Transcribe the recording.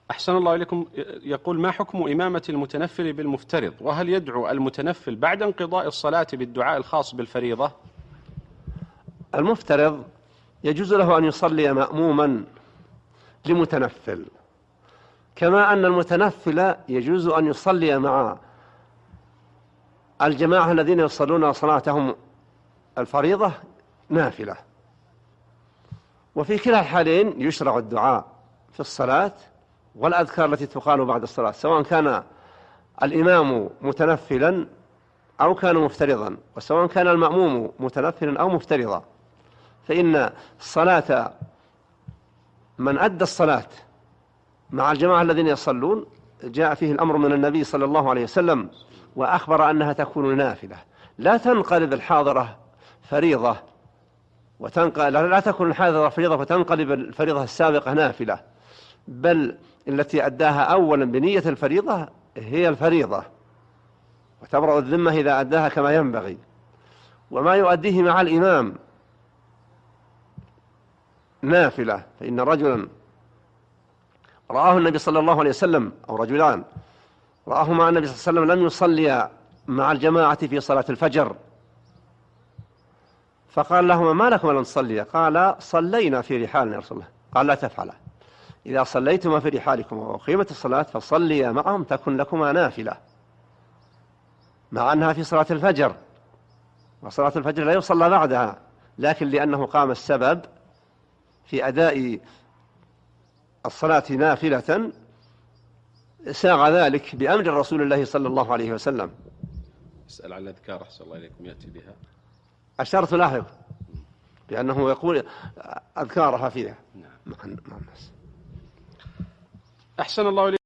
أحسن الله إليكم. يقول: ما حكم إمامة المتنفل بالمفترض؟ وهل يدعو المتنفل بعد انقضاء الصلاة بالدعاء الخاص بالفريضة؟ المفترض يجوز له أن يصلي مأموما لمتنفل، كما أن المتنفل يجوز أن يصلي مع الجماعة الذين يصلون صلاتهم الفريضة نافلة. وفي كلا الحالين يشرع الدعاء في الصلاة والأذكار التي تقال بعد الصلاة، سواء كان الإمام متنفلا أو كان مفترضا، وسواء كان المأموم متنفلا أو مفترضا، فإن الصلاة من أدى الصلاة مع الجماعة الذين يصلون جاء فيه الأمر من النبي صلى الله عليه وسلم، وأخبر أنها تكون نافلة، لا تنقلب الحاضرة فريضة لا تكون الحاضرة فريضة وتنقلب الفريضة السابقة نافلة، بل التي أداها أولا بنية الفريضة هي الفريضة، وتبرأ الذمة إذا أداها كما ينبغي. وما يؤديه مع الإمام نافلة، فإن رجلا رآه النبي صلى الله عليه وسلم، أو رجلان رآهما النبي صلى الله عليه وسلم لم يصلي مع الجماعة في صلاة الفجر، فقال لهما: ما لكم لم تصليا؟ قال: صلينا في رحالنا يا رسول الله. قال: لا تفعلا، إذا صليتما في رحالكم وأقيمت الصلاة فصليا معهم تكن لكما نافلة، مع أنها في صلاة الفجر، وصلاة الفجر لا يصلى بعدها، لكن لأنه قام السبب في أداء الصلاة نافلة ساغ ذلك بأمر رسول الله صلى الله عليه وسلم. اسأل عن الأذكار أحسن الله إليكم يأتي بها. أشرت لاحق بأنه يقول أذكارها فيها. نعم. مع الناس. أحسن الله إليكم.